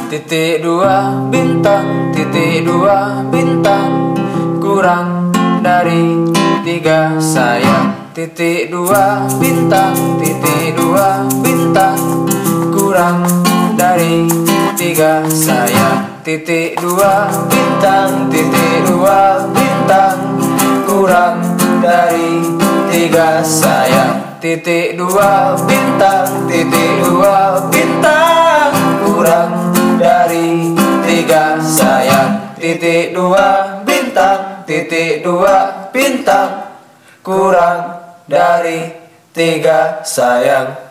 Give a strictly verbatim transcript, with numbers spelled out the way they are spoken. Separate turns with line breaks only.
titik dua bintang, titik dua bintang, kurang dari tiga sayang. Titik dua bintang, titik dua bintang, kurang dari tiga sayang. Titik dua bintang, titik dua bintang, kurang dari tiga sayang. Titik dua bintang, titik dua bintang, kurang dari tiga sayang. Titik dua bintang, titik dua bintang, kurang dari tiga sayang.